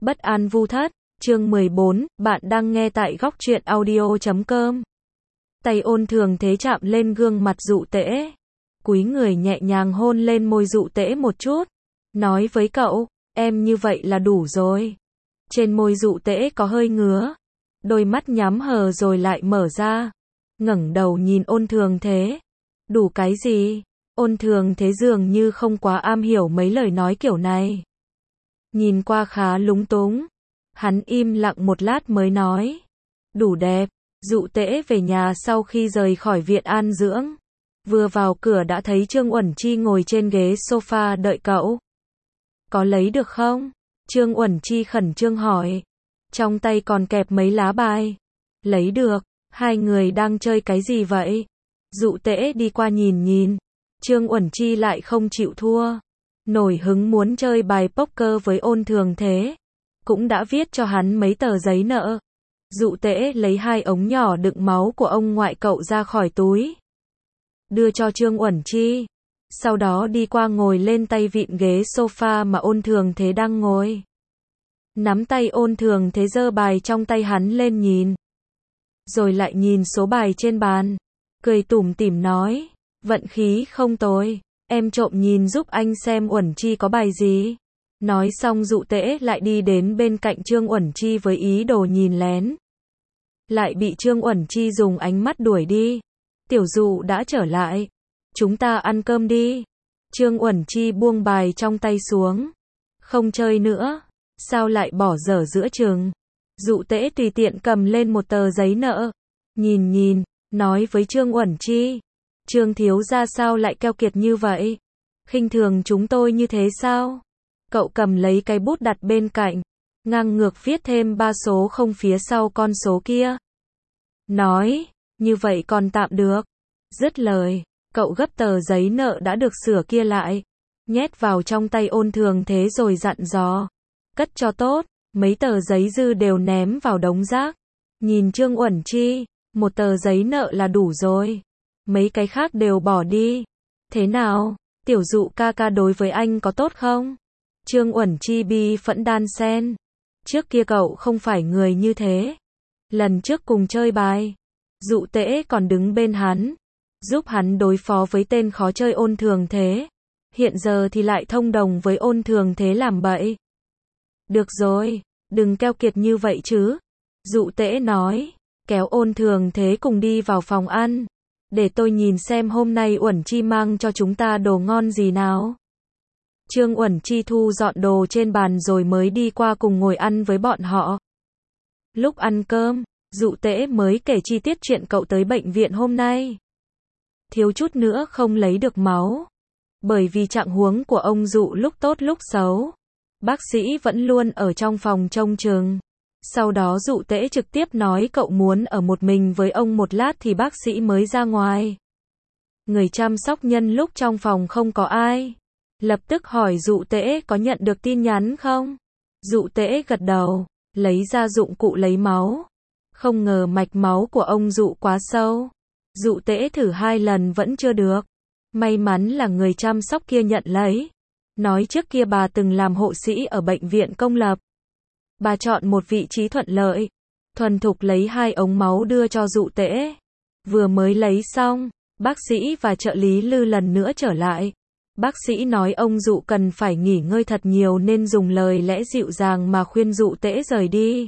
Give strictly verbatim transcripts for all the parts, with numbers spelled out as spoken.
Bất an vu thất, chương mười bốn, bạn đang nghe tại góc truyện audio chấm com. Tay Ôn Thường Thế chạm lên gương mặt Dụ Tễ, cúi người nhẹ nhàng hôn lên môi Dụ Tễ một chút, nói với cậu, em như vậy là đủ rồi. Trên môi Dụ Tễ có hơi ngứa, đôi mắt nhắm hờ rồi lại mở ra, ngẩng đầu nhìn Ôn Thường Thế. Đủ cái gì? Ôn Thường Thế dường như không quá am hiểu mấy lời nói kiểu này. Nhìn qua khá lúng túng. Hắn im lặng một lát mới nói. Đủ đẹp. Dụ Tễ về nhà sau khi rời khỏi viện an dưỡng. Vừa vào cửa đã thấy Trương Uẩn Chi ngồi trên ghế sofa đợi cậu. Có lấy được không? Trương Uẩn Chi khẩn trương hỏi. Trong tay còn kẹp mấy lá bài. Lấy được. Hai người đang chơi cái gì vậy? Dụ Tễ đi qua nhìn nhìn. Trương Uẩn Chi lại không chịu thua. Nổi hứng muốn chơi bài poker với Ôn Thường Thế. Cũng đã viết cho hắn mấy tờ giấy nợ. Dụ Tễ lấy hai ống nhỏ đựng máu của ông ngoại cậu ra khỏi túi. Đưa cho Trương Uẩn Chi. Sau đó đi qua ngồi lên tay vịn ghế sofa mà Ôn Thường Thế đang ngồi. Nắm tay Ôn Thường Thế giơ bài trong tay hắn lên nhìn. Rồi lại nhìn số bài trên bàn. Cười tủm tỉm nói. Vận khí không tồi. Em trộm nhìn giúp anh xem Uẩn Chi có bài gì. Nói xong Dụ Tễ lại đi đến bên cạnh Trương Uẩn Chi với ý đồ nhìn lén. Lại bị Trương Uẩn Chi dùng ánh mắt đuổi đi. Tiểu Dụ đã trở lại. Chúng ta ăn cơm đi. Trương Uẩn Chi buông bài trong tay xuống. Không chơi nữa. Sao lại bỏ dở giữa chừng? Dụ Tễ tùy tiện cầm lên một tờ giấy nợ. Nhìn nhìn, nói với Trương Uẩn Chi. Trương thiếu gia sao lại keo kiệt như vậy? Khinh thường chúng tôi như thế sao? Cậu cầm lấy cái bút đặt bên cạnh, ngang ngược viết thêm ba số không phía sau con số kia. Nói, như vậy còn tạm được. Dứt lời, cậu gấp tờ giấy nợ đã được sửa kia lại, nhét vào trong tay Ôn Thường Thế rồi dặn dò. Cất cho tốt, mấy tờ giấy dư đều ném vào đống rác. Nhìn Trương Uẩn Chi, một tờ giấy nợ là đủ rồi. Mấy cái khác đều bỏ đi. Thế nào, Tiểu Dụ ca ca đối với anh có tốt không? Trương Uẩn Chi bi phẫn đan sen. Trước kia cậu không phải người như thế. Lần trước cùng chơi bài, Dụ Tễ còn đứng bên hắn, giúp hắn đối phó với tên khó chơi Ôn Thường Thế. Hiện giờ thì lại thông đồng với Ôn Thường Thế làm bậy. Được rồi, đừng keo kiệt như vậy chứ. Dụ Tễ nói, kéo Ôn Thường Thế cùng đi vào phòng ăn. Để tôi nhìn xem hôm nay Uẩn Chi mang cho chúng ta đồ ngon gì nào. Trương Uẩn Chi thu dọn đồ trên bàn rồi mới đi qua cùng ngồi ăn với bọn họ. Lúc ăn cơm, Dụ Tễ mới kể chi tiết chuyện cậu tới bệnh viện hôm nay. Thiếu chút nữa không lấy được máu. Bởi vì trạng huống của ông Dụ lúc tốt lúc xấu. Bác sĩ vẫn luôn ở trong phòng trông chừng. Sau đó Dụ Tễ trực tiếp nói cậu muốn ở một mình với ông một lát thì bác sĩ mới ra ngoài. Người chăm sóc nhân lúc trong phòng không có ai. Lập tức hỏi Dụ Tễ có nhận được tin nhắn không? Dụ Tễ gật đầu, lấy ra dụng cụ lấy máu. Không ngờ mạch máu của ông Dụ quá sâu. Dụ Tễ thử hai lần vẫn chưa được. May mắn là người chăm sóc kia nhận lấy. Nói trước kia bà từng làm hộ sĩ ở bệnh viện công lập. Bà chọn một vị trí thuận lợi. Thuần thục lấy hai ống máu đưa cho Dụ Tễ. Vừa mới lấy xong, bác sĩ và trợ lý Lư lần nữa trở lại. Bác sĩ nói ông Dụ cần phải nghỉ ngơi thật nhiều nên dùng lời lẽ dịu dàng mà khuyên Dụ Tễ rời đi.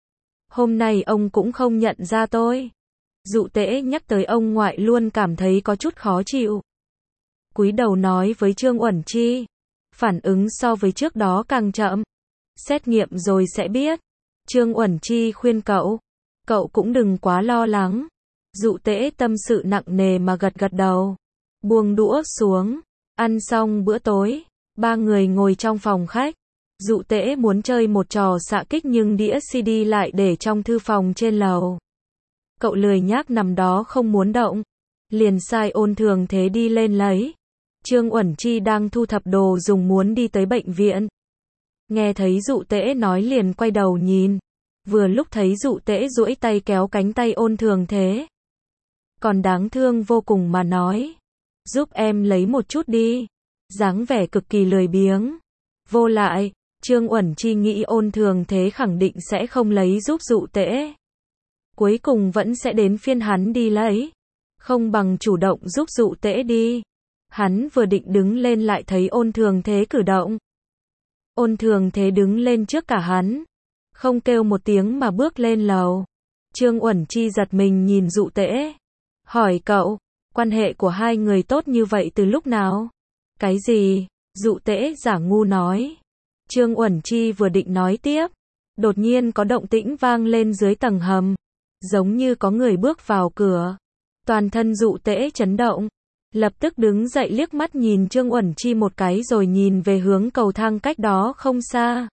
Hôm nay ông cũng không nhận ra tôi. Dụ Tễ nhắc tới ông ngoại luôn cảm thấy có chút khó chịu. Cúi đầu nói với Trương Uẩn Chi. Phản ứng so với trước đó càng chậm. Xét nghiệm rồi sẽ biết. Trương Uẩn Chi khuyên cậu. Cậu cũng đừng quá lo lắng. Dụ Tễ tâm sự nặng nề mà gật gật đầu. Buông đũa xuống. Ăn xong bữa tối, ba người ngồi trong phòng khách. Dụ Tễ muốn chơi một trò xạ kích nhưng đĩa xê đê lại để trong thư phòng trên lầu. Cậu lười nhác nằm đó không muốn động. Liền sai Ôn Thường Thế đi lên lấy. Trương Uẩn Chi đang thu thập đồ dùng muốn đi tới bệnh viện. Nghe thấy Dụ Tễ nói liền quay đầu nhìn. Vừa lúc thấy Dụ Tễ duỗi tay kéo cánh tay Ôn Thường Thế. Còn đáng thương vô cùng mà nói. Giúp em lấy một chút đi. Dáng vẻ cực kỳ lười biếng. Vô lại, Trương Uẩn Chi nghĩ Ôn Thường Thế khẳng định sẽ không lấy giúp dụ tễ. Cuối cùng vẫn sẽ đến phiên hắn đi lấy. Không bằng chủ động giúp dụ tễ đi. Hắn vừa định đứng lên lại thấy Ôn Thường Thế cử động. Ôn Thường Thế đứng lên trước cả hắn. Không kêu một tiếng mà bước lên lầu. Trương Uẩn Chi giật mình nhìn dụ tễ. Hỏi cậu, quan hệ của hai người tốt như vậy từ lúc nào? Cái gì? Dụ tễ giả ngu nói. Trương Uẩn Chi vừa định nói tiếp. Đột nhiên có động tĩnh vang lên dưới tầng hầm. Giống như có người bước vào cửa. Toàn thân dụ tễ chấn động. Lập tức đứng dậy liếc mắt nhìn Trương Uẩn Chi một cái rồi nhìn về hướng cầu thang cách đó không xa.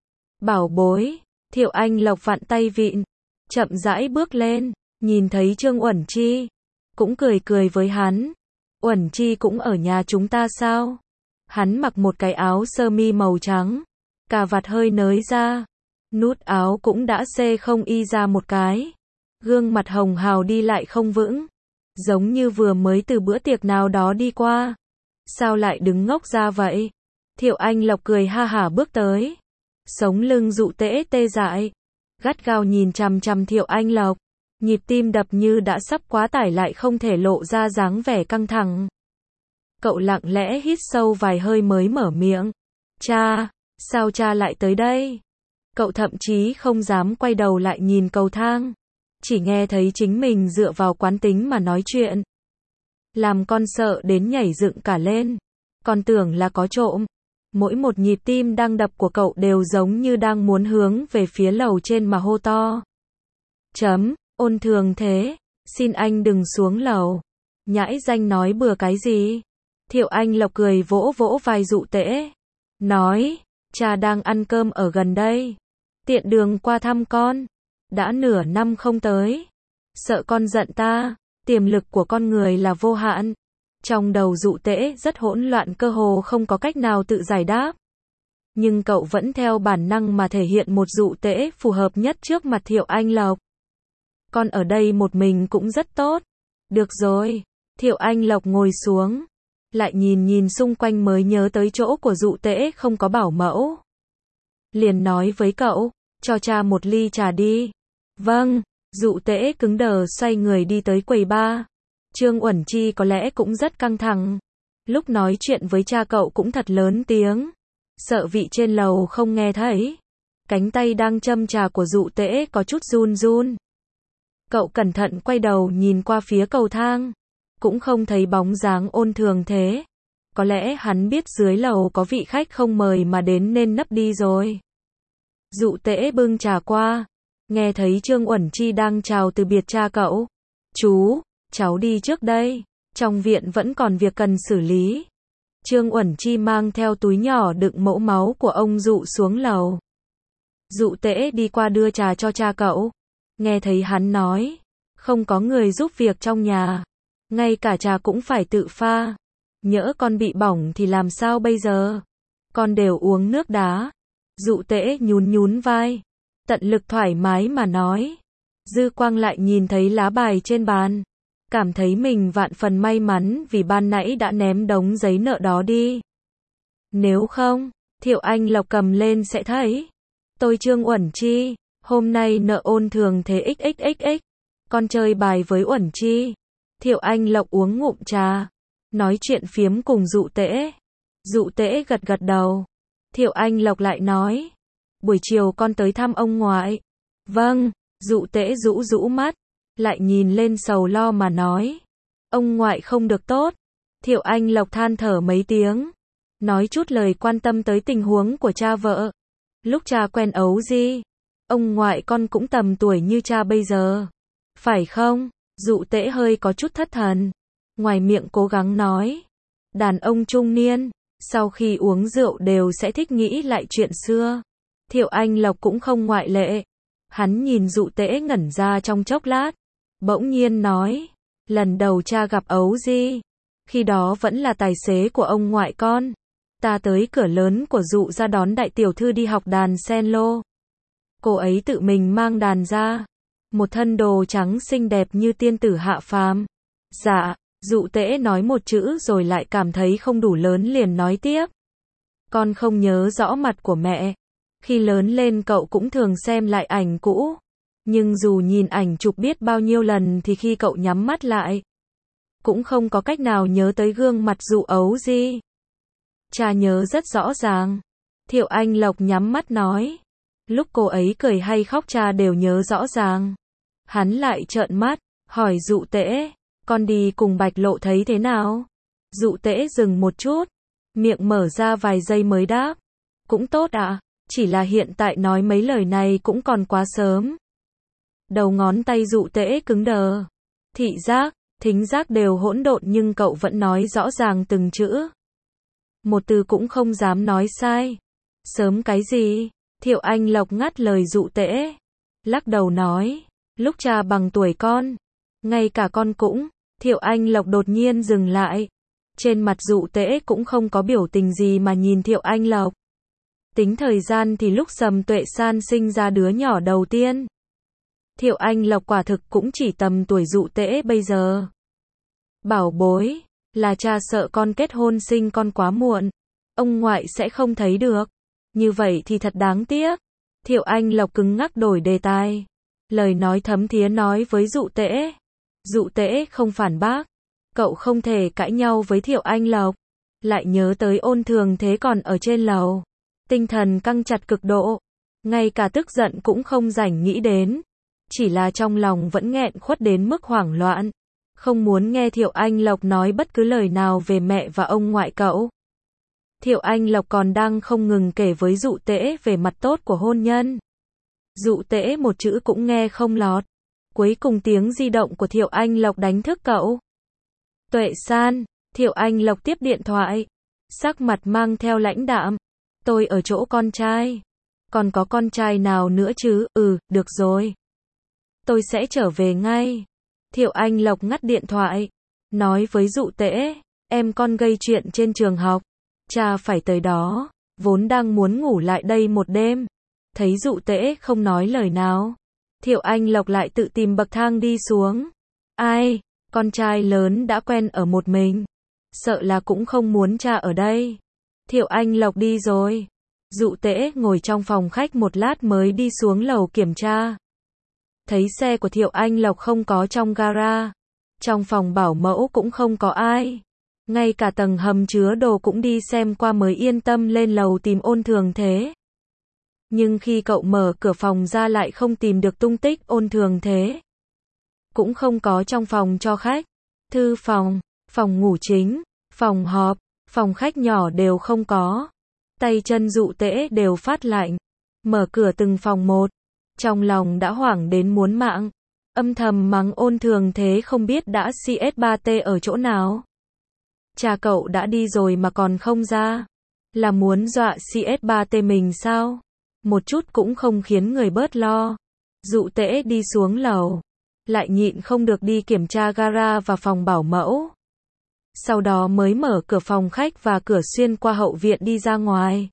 Bảo bối, Thiệu Anh Lộc vặn tay vịn. Chậm rãi bước lên, nhìn thấy Trương Uẩn Chi. Cũng cười cười với hắn. Uẩn Chi cũng ở nhà chúng ta sao? Hắn mặc một cái áo sơ mi màu trắng. Cà vạt hơi nới ra. Nút áo cũng đã xê không y ra một cái. Gương mặt hồng hào đi lại không vững. Giống như vừa mới từ bữa tiệc nào đó đi qua. Sao lại đứng ngốc ra vậy? Thiệu Anh Lộc cười ha hả bước tới. Sống lưng dụ tễ tê dại. Gắt gao nhìn chằm chằm Thiệu Anh Lộc. Nhịp tim đập như đã sắp quá tải lại không thể lộ ra dáng vẻ căng thẳng. Cậu lặng lẽ hít sâu vài hơi mới mở miệng. Cha, sao cha lại tới đây? Cậu thậm chí không dám quay đầu lại nhìn cầu thang. Chỉ nghe thấy chính mình dựa vào quán tính mà nói chuyện. Làm con sợ đến nhảy dựng cả lên. Con tưởng là có trộm. Mỗi một nhịp tim đang đập của cậu đều giống như đang muốn hướng về phía lầu trên mà hô to. Chấm, Ôn Thường Thế, xin anh đừng xuống lầu. Nhãi danh nói bừa cái gì? Thiệu Anh Lộc cười vỗ vỗ vai dụ tễ. Nói, cha đang ăn cơm ở gần đây. Tiện đường qua thăm con. Đã nửa năm không tới. Sợ con giận ta. Tiềm lực của con người là vô hạn. Trong đầu dụ tễ rất hỗn loạn cơ hồ không có cách nào tự giải đáp. Nhưng cậu vẫn theo bản năng mà thể hiện một dụ tễ phù hợp nhất trước mặt Thiệu Anh Lộc. Con ở đây một mình cũng rất tốt. Được rồi. Thiệu Anh Lộc ngồi xuống. Lại nhìn nhìn xung quanh mới nhớ tới chỗ của dụ tễ không có bảo mẫu. Liền nói với cậu, cho cha một ly trà đi. Vâng, dụ tễ cứng đờ xoay người đi tới quầy bar. Trương Uẩn Chi có lẽ cũng rất căng thẳng. Lúc nói chuyện với cha cậu cũng thật lớn tiếng. Sợ vị trên lầu không nghe thấy. Cánh tay đang châm trà của dụ tễ có chút run run. Cậu cẩn thận quay đầu nhìn qua phía cầu thang. Cũng không thấy bóng dáng Ôn Thường Thế. Có lẽ hắn biết dưới lầu có vị khách không mời mà đến nên nấp đi rồi. Dụ tễ bưng trà qua. Nghe thấy Trương Uẩn Chi đang chào từ biệt cha cậu. Chú, cháu đi trước đây. Trong viện vẫn còn việc cần xử lý. Trương Uẩn Chi mang theo túi nhỏ đựng mẫu máu của ông dụ xuống lầu. Dụ tễ đi qua đưa trà cho cha cậu. Nghe thấy hắn nói. Không có người giúp việc trong nhà. Ngay cả trà cũng phải tự pha. Nhỡ con bị bỏng thì làm sao bây giờ? Con đều uống nước đá. Dụ tễ nhún nhún vai. Tận lực thoải mái mà nói. Dư quang lại nhìn thấy lá bài trên bàn. Cảm thấy mình vạn phần may mắn vì ban nãy đã ném đống giấy nợ đó đi. Nếu không, Thiệu Anh Lộc cầm lên sẽ thấy. Tôi Trương Uẩn Chi, hôm nay nợ Ôn Thường Thế xxxx. Con chơi bài với Uẩn Chi. Thiệu Anh Lộc uống ngụm trà. Nói chuyện phiếm cùng dụ tễ. Dụ tễ gật gật đầu. Thiệu Anh Lộc lại nói. Buổi chiều con tới thăm ông ngoại. Vâng, dụ tễ rũ rũ mắt. Lại nhìn lên sầu lo mà nói. Ông ngoại không được tốt. Thiệu Anh Lộc than thở mấy tiếng. Nói chút lời quan tâm tới tình huống của cha vợ. Lúc cha quen Ấu Di. Ông ngoại con cũng tầm tuổi như cha bây giờ. Phải không? Dụ tễ hơi có chút thất thần. Ngoài miệng cố gắng nói. Đàn ông trung niên. Sau khi uống rượu đều sẽ thích nghĩ lại chuyện xưa. Thiệu Anh Lộc cũng không ngoại lệ. Hắn nhìn dụ tễ ngẩn ra trong chốc lát. Bỗng nhiên nói. Lần đầu cha gặp Ấu Di. Khi đó vẫn là tài xế của ông ngoại con. Ta tới cửa lớn của dụ ra đón đại tiểu thư đi học đàn cello. Cô ấy tự mình mang đàn ra. Một thân đồ trắng xinh đẹp như tiên tử hạ phàm. Dạ, dụ tễ nói một chữ rồi lại cảm thấy không đủ lớn liền nói tiếp. con không nhớ rõ mặt của mẹ. Khi lớn lên cậu cũng thường xem lại ảnh cũ. Nhưng dù nhìn ảnh chụp biết bao nhiêu lần thì khi cậu nhắm mắt lại, cũng không có cách nào nhớ tới gương mặt dụ ấu gì. Cha nhớ rất rõ ràng. Thiệu Anh Lộc nhắm mắt nói. Lúc cô ấy cười hay khóc cha đều nhớ rõ ràng. Hắn lại trợn mắt, hỏi Dụ Tễ, con đi cùng Bạch Lộ thấy thế nào? Dụ Tễ dừng một chút, miệng mở ra vài giây mới đáp. Cũng tốt ạ, à, chỉ là hiện tại nói mấy lời này cũng còn quá sớm. Đầu ngón tay Dụ Tễ cứng đờ. Thị giác, thính giác đều hỗn độn nhưng cậu vẫn nói rõ ràng từng chữ. Một từ cũng không dám nói sai. Sớm cái gì? Thiệu Anh Lộc ngắt lời Dụ Tễ. Lắc đầu nói. Lúc cha bằng tuổi con. Ngay cả con cũng. Thiệu Anh Lộc đột nhiên dừng lại. Trên mặt Dụ Tễ cũng không có biểu tình gì mà nhìn Thiệu Anh Lộc. Tính thời gian thì lúc Sầm Tuệ San sinh ra đứa nhỏ đầu tiên. Thiệu Anh Lộc quả thực cũng chỉ tầm tuổi Dụ Tễ bây giờ. Bảo bối, là cha sợ con kết hôn sinh con quá muộn. Ông ngoại sẽ không thấy được. Như vậy thì thật đáng tiếc. Thiệu Anh Lộc cứng ngắc đổi đề tài. Lời nói thấm thía nói với Dụ Tễ. Dụ Tễ không phản bác. Cậu không thể cãi nhau với Thiệu Anh Lộc. Lại nhớ tới Ôn Thường Thế còn ở trên lầu. Tinh thần căng chặt cực độ. Ngay cả tức giận cũng không rảnh nghĩ đến. Chỉ là trong lòng vẫn nghẹn khuất đến mức hoảng loạn. Không muốn nghe Thiệu Anh Lộc nói bất cứ lời nào về mẹ và ông ngoại cậu. Thiệu Anh Lộc còn đang không ngừng kể với Dụ Tễ về mặt tốt của hôn nhân. Dụ Tễ một chữ cũng nghe không lọt. Cuối cùng tiếng di động của Thiệu Anh Lộc đánh thức cậu. Tuệ San, Thiệu Anh Lộc tiếp điện thoại. Sắc mặt mang theo lãnh đạm. Tôi ở chỗ con trai. Còn có con trai nào nữa chứ? Ừ, được rồi. Tôi sẽ trở về ngay. Thiệu Anh Lộc ngắt điện thoại. Nói với Dụ Tễ. Em con gây chuyện trên trường học. Cha phải tới đó. Vốn đang muốn ngủ lại đây một đêm. Thấy Dụ Tễ không nói lời nào. Thiệu Anh Lộc lại tự tìm bậc thang đi xuống. Ai, con trai lớn đã quen ở một mình. Sợ là cũng không muốn cha ở đây. Thiệu Anh Lộc đi rồi. Dụ Tễ ngồi trong phòng khách một lát mới đi xuống lầu kiểm tra. Thấy xe của Thiệu Anh Lộc không có trong gara. Trong phòng bảo mẫu cũng không có ai. Ngay cả tầng hầm chứa đồ cũng đi xem qua mới yên tâm lên lầu tìm Ôn Thường Thế. Nhưng khi cậu mở cửa phòng ra lại không tìm được tung tích Ôn Thường Thế. Cũng không có trong phòng cho khách. Thư phòng, phòng ngủ chính, phòng họp, phòng khách nhỏ đều không có. Tay chân Dụ Tễ đều phát lạnh. Mở cửa từng phòng một. Trong lòng đã hoảng đến muốn mạng. Âm thầm mắng Ôn Thường Thế không biết đã C S ba T ở chỗ nào. Cha cậu đã đi rồi mà còn không ra. Là muốn dọa C S ba T mình sao? Một chút cũng không khiến người bớt lo. Dụ Tễ đi xuống lầu. Lại nhịn không được đi kiểm tra gara và phòng bảo mẫu. Sau đó mới mở cửa phòng khách và cửa xuyên qua hậu viện đi ra ngoài.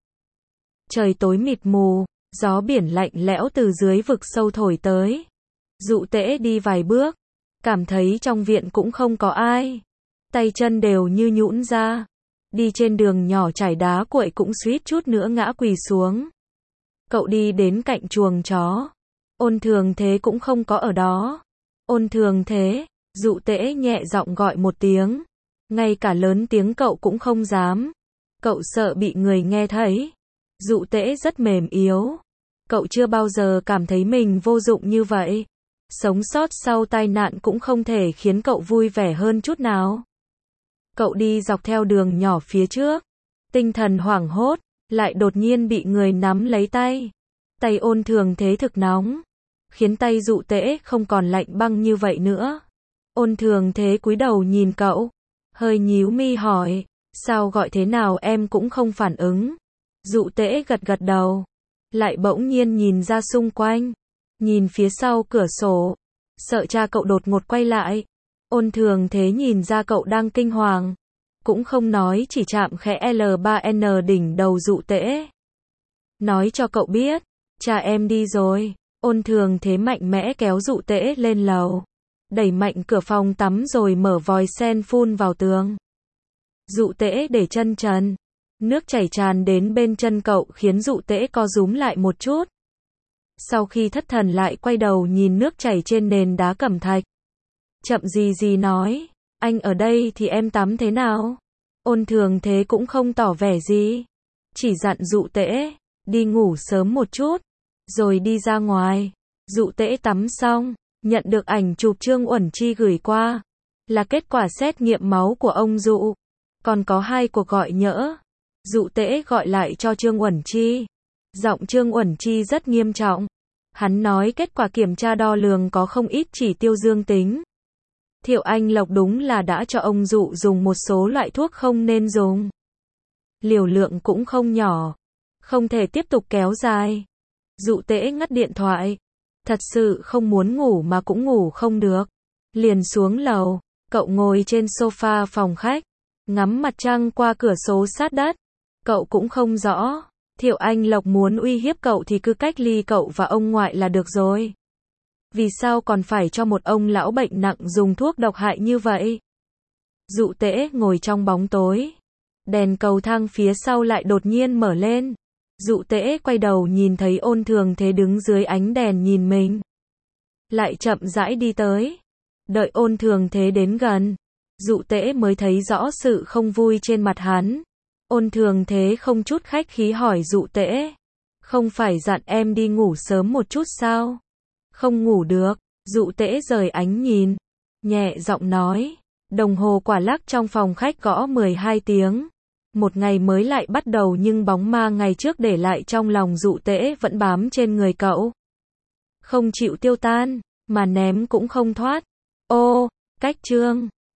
Trời tối mịt mù, gió biển lạnh lẽo từ dưới vực sâu thổi tới. Dụ Tễ đi vài bước, cảm thấy trong viện cũng không có ai. Tay chân đều như nhũn ra. Đi trên đường nhỏ trải đá cuội cũng suýt chút nữa ngã quỳ xuống. Cậu đi đến cạnh chuồng chó. Ôn Thường Thế cũng không có ở đó. Ôn Thường Thế, Dụ Tễ nhẹ giọng gọi một tiếng. Ngay cả lớn tiếng cậu cũng không dám. Cậu sợ bị người nghe thấy. Dụ Tễ rất mềm yếu. Cậu chưa bao giờ cảm thấy mình vô dụng như vậy. Sống sót sau tai nạn cũng không thể khiến cậu vui vẻ hơn chút nào. Cậu đi dọc theo đường nhỏ phía trước. Tinh thần hoảng hốt, lại đột nhiên bị người nắm lấy tay. Tay Ôn Thường Thế thực nóng. Khiến tay Dụ Tễ không còn lạnh băng như vậy nữa. Ôn Thường Thế cúi đầu nhìn cậu. Hơi nhíu mi hỏi. Sao gọi thế nào em cũng không phản ứng. Dụ Tễ gật gật đầu. Lại bỗng nhiên nhìn ra xung quanh. Nhìn phía sau cửa sổ. Sợ cha cậu đột ngột quay lại. Ôn Thường Thế nhìn ra cậu đang kinh hoàng. Cũng không nói, chỉ chạm khẽ L ba N đỉnh đầu Dụ Tễ. Nói cho cậu biết. Cha em đi rồi. Ôn Thường Thế mạnh mẽ kéo Dụ Tễ lên lầu. Đẩy mạnh cửa phòng tắm rồi mở vòi sen phun vào tường. Dụ Tễ để chân trần. Nước chảy tràn đến bên chân cậu khiến dụ tễ co rúm lại một chút. Sau khi thất thần lại quay đầu nhìn nước chảy trên nền đá cẩm thạch. Chậm gì gì nói, anh ở đây thì em tắm thế nào? Ôn Thường Thế cũng không tỏ vẻ gì. Chỉ dặn dụ tễ, đi ngủ sớm một chút, rồi đi ra ngoài. Dụ tễ tắm xong, nhận được ảnh chụp Trương Uẩn Chi gửi qua. Là kết quả xét nghiệm máu của ông dụ. Còn có hai cuộc gọi nhỡ. Dụ tễ gọi lại cho Trương Uẩn Chi. Giọng Trương Uẩn Chi rất nghiêm trọng. Hắn nói kết quả kiểm tra đo lường có không ít chỉ tiêu dương tính. Thiệu Anh Lộc đúng là đã cho ông dụ dùng một số loại thuốc không nên dùng. Liều lượng cũng không nhỏ. Không thể tiếp tục kéo dài. Dụ tễ ngắt điện thoại. Thật sự không muốn ngủ mà cũng ngủ không được. Liền xuống lầu. Cậu ngồi trên sofa phòng khách. Ngắm mặt trăng qua cửa sổ sát đất. Cậu cũng không rõ. Thiệu Anh Lộc muốn uy hiếp cậu thì cứ cách ly cậu và ông ngoại là được rồi. Vì sao còn phải cho một ông lão bệnh nặng dùng thuốc độc hại như vậy? Dụ tễ ngồi trong bóng tối. Đèn cầu thang phía sau lại đột nhiên mở lên. Dụ tễ quay đầu nhìn thấy Ôn Thường Thế đứng dưới ánh đèn nhìn mình. Lại chậm rãi đi tới. Đợi Ôn Thường Thế đến gần. Dụ tễ mới thấy rõ sự không vui trên mặt hắn. Ôn Thường Thế không chút khách khí hỏi dụ tễ. Không phải dặn em đi ngủ sớm một chút sao? Không ngủ được. Dụ tễ rời ánh nhìn. Nhẹ giọng nói. Đồng hồ quả lắc trong phòng khách gõ mười hai tiếng. Một ngày mới lại bắt đầu nhưng bóng ma ngày trước để lại trong lòng dụ tễ vẫn bám trên người cậu. Không chịu tiêu tan, mà ném cũng không thoát. Ô, cách chương.